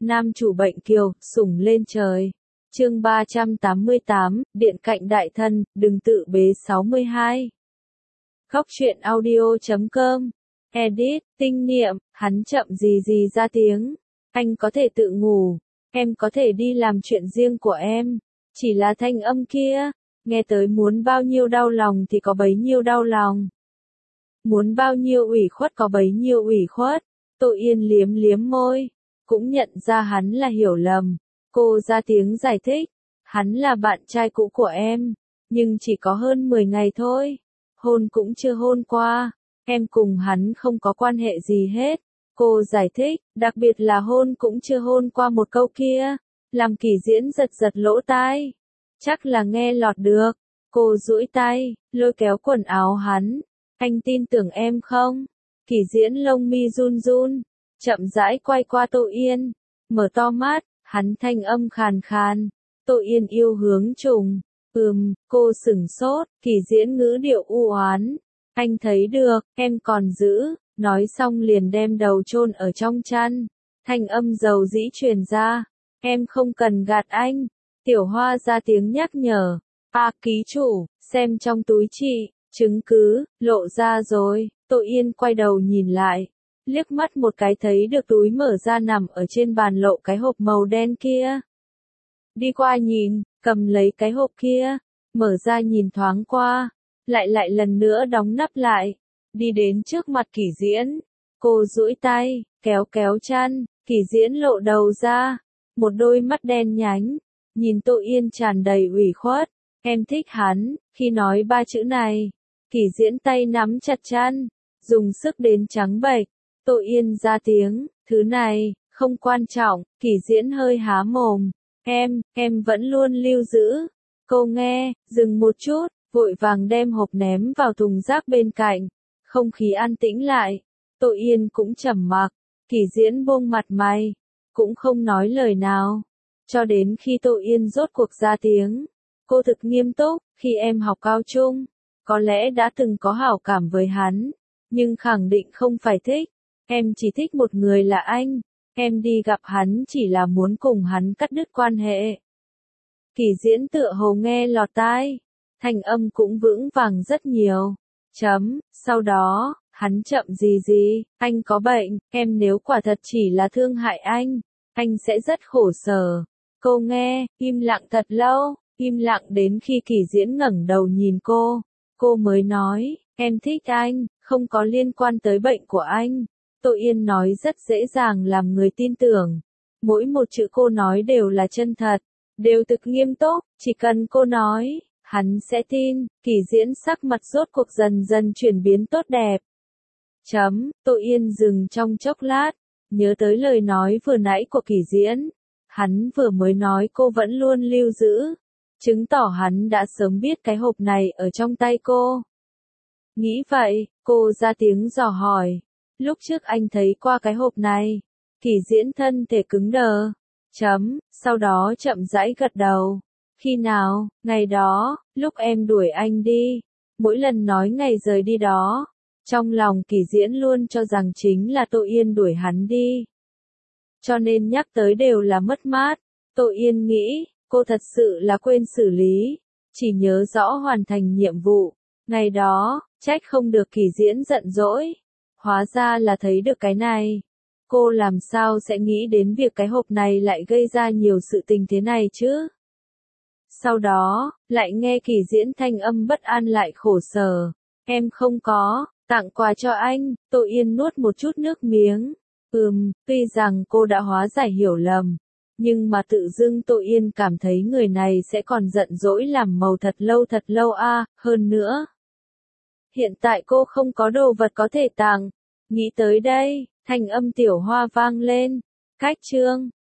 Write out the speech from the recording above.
Nam chủ bệnh kiều, sủng lên trời. Chương 388, Điện cạnh đại thân, đừng tự bế 62. Góc truyện audio.com. Edit, tinh niệm, hắn chậm gì ra tiếng. Anh có thể tự ngủ, em có thể đi làm chuyện riêng của em. Chỉ là thanh âm kia, nghe tới muốn bao nhiêu đau lòng thì có bấy nhiêu đau lòng. Muốn bao nhiêu ủy khuất có bấy nhiêu ủy khuất. Tô Yên liếm liếm môi, cũng nhận ra hắn là hiểu lầm. Cô ra tiếng giải thích, hắn là bạn trai cũ của em, nhưng chỉ có hơn 10 ngày thôi. Hôn cũng chưa hôn qua, em cùng hắn không có quan hệ gì hết. Cô giải thích, đặc biệt là hôn cũng chưa hôn qua một câu kia, làm Kỳ Diễn giật lỗ tai. Chắc là nghe lọt được. Cô duỗi tay, lôi kéo quần áo hắn. Anh tin tưởng em không? Kỳ Diễn lông mi run run, chậm rãi quay qua Tô Yên, mở to mắt, hắn thanh âm khàn khàn. Tô Yên yêu hướng trùng. Cô sửng sốt, Kỳ Diễn ngữ điệu u oán. Anh thấy được, em còn giữ. Nói xong liền đem đầu chôn ở trong chăn. Thanh âm dầu dĩ truyền ra. Em không cần gạt anh. Tiểu Hoa ra tiếng nhắc nhở. Ký chủ, xem trong túi chị, chứng cứ, lộ ra rồi. Tô Yên quay đầu nhìn lại. Liếc mắt một cái thấy được túi mở ra nằm ở trên bàn lộ cái hộp màu đen kia. Đi qua nhìn, cầm lấy cái hộp kia, mở ra nhìn thoáng qua, lại lần nữa đóng nắp lại. Đi đến trước mặt Kỳ Diễn, cô duỗi tay, kéo chăn, Kỳ Diễn lộ đầu ra, một đôi mắt đen nhánh, nhìn Tô Yên tràn đầy ủy khuất. Em thích hắn. Khi nói ba chữ này, Kỳ Diễn tay nắm chặt chăn, dùng sức đến trắng bệch. Tô Yên ra tiếng, thứ này, không quan trọng. Kỳ Diễn hơi há mồm. Em vẫn luôn lưu giữ. Cô nghe, dừng một chút, vội vàng đem hộp ném vào thùng rác bên cạnh. Không khí an tĩnh lại. Tô Yên cũng trầm mặc. Kỳ Diễn buông mặt mày, cũng không nói lời nào. Cho đến khi Tô Yên rốt cuộc ra tiếng. Cô thực nghiêm túc, khi em học cao trung, có lẽ đã từng có hảo cảm với hắn, nhưng khẳng định không phải thích. Em chỉ thích một người là anh. Em đi gặp hắn chỉ là muốn cùng hắn cắt đứt quan hệ. Kỳ Diễn tựa hồ nghe lọt tai, thanh âm cũng vững vàng rất nhiều. Sau đó, hắn chậm gì, anh có bệnh, em nếu quả thật chỉ là thương hại anh sẽ rất khổ sở. Cô nghe, im lặng thật lâu, im lặng đến khi Kỳ Diễn ngẩng đầu nhìn cô mới nói, em thích anh, không có liên quan tới bệnh của anh. Tô Yên nói rất dễ dàng làm người tin tưởng. Mỗi một chữ cô nói đều là chân thật, đều thực nghiêm túc, chỉ cần cô nói, hắn sẽ tin. Kỳ Diễn sắc mặt rốt cuộc dần chuyển biến tốt đẹp. Tô Yên dừng trong chốc lát, nhớ tới lời nói vừa nãy của Kỳ Diễn. Hắn vừa mới nói cô vẫn luôn lưu giữ, chứng tỏ hắn đã sớm biết cái hộp này ở trong tay cô. Nghĩ vậy, cô ra tiếng dò hỏi. Lúc trước anh thấy qua cái hộp này. Kỳ Diễn thân thể cứng đờ. Sau đó chậm rãi gật đầu. Khi nào? Ngày đó, lúc em đuổi anh đi. Mỗi lần nói ngày rời đi đó, trong lòng Kỳ Diễn luôn cho rằng chính là Tô Yên đuổi hắn đi. Cho nên nhắc tới đều là mất mát. Tô Yên nghĩ, cô thật sự là quên xử lý, chỉ nhớ rõ hoàn thành nhiệm vụ. Ngày đó, trách không được Kỳ Diễn giận dỗi. Hóa ra là thấy được cái này. Cô làm sao sẽ nghĩ đến việc cái hộp này lại gây ra nhiều sự tình thế này chứ? Sau đó, lại nghe Kỳ Diễn thanh âm bất an lại khổ sở. Em không có, tặng quà cho anh. Tô Yên nuốt một chút nước miếng. Tuy rằng cô đã hóa giải hiểu lầm, nhưng mà tự dưng Tô Yên cảm thấy người này sẽ còn giận dỗi làm màu thật lâu hơn nữa. Hiện tại cô không có đồ vật có thể tặng. Nghĩ tới đây, thanh âm Tiểu Hoa vang lên. Cách chương.